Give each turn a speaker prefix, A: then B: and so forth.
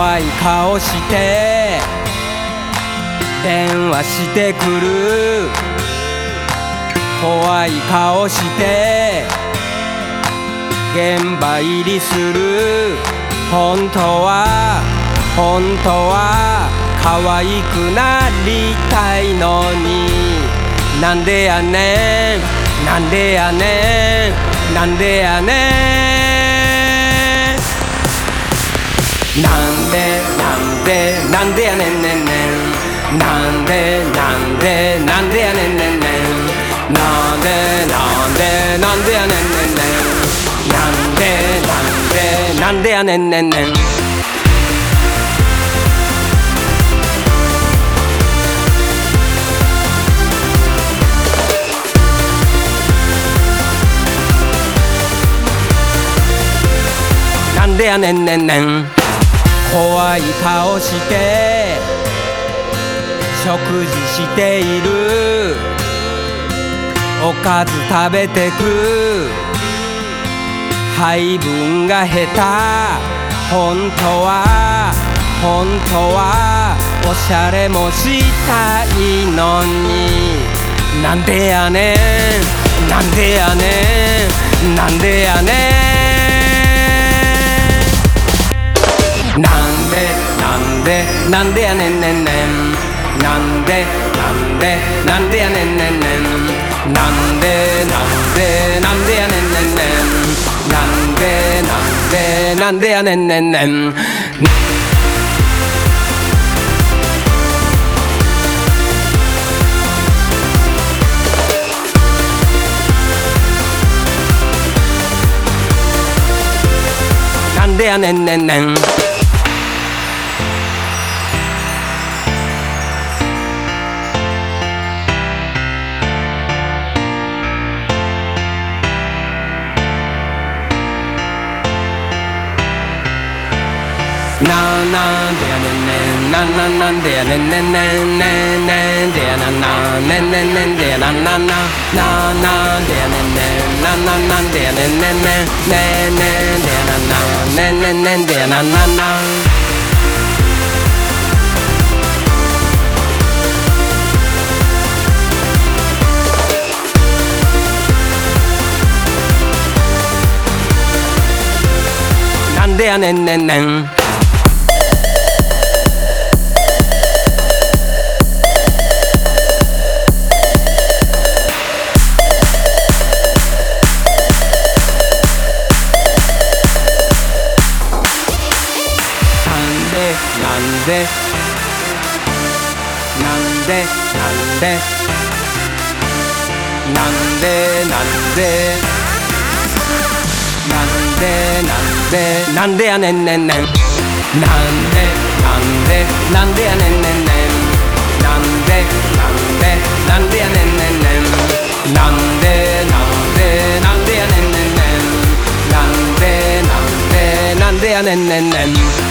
A: 怖い顔して電話してくる。怖い顔して現場入りする。本当は可愛くなりたいのに、なんでやねんなんでやねんなんでやねん。なんでなんでやねんねんねん。なんでなんでなんでやねんねんねん。なんでなんでなんでやねんねんねん。なんでなんでなんでやねんねんねん。なんでやねんねんねん。怖い顔して食事している。おかず食べてく。配分が下手。本当はおしゃれもしたいのに、なんでやねんなんでやねんなんでやねん。なんでなんでやねんねんねん。なんでなんでやねんねんねん。なんでなんでやねんねんねん。なんでなんでやねんねんねん。なんでやねんねんねん。なんでやねんねん。なんでやねんねんねんねんねんでやなんねんねんねんでやなんでやねんねんなんでやねんねんねんねんねんでやねんねんねんでやなんでやねんねんねん。なんでなんでやねんねんねん。なんでなんでやねんねんねん。なんでなんでやねんねんねん。なんでなんでやねんねんねん。なんでなんでやねんねんねん。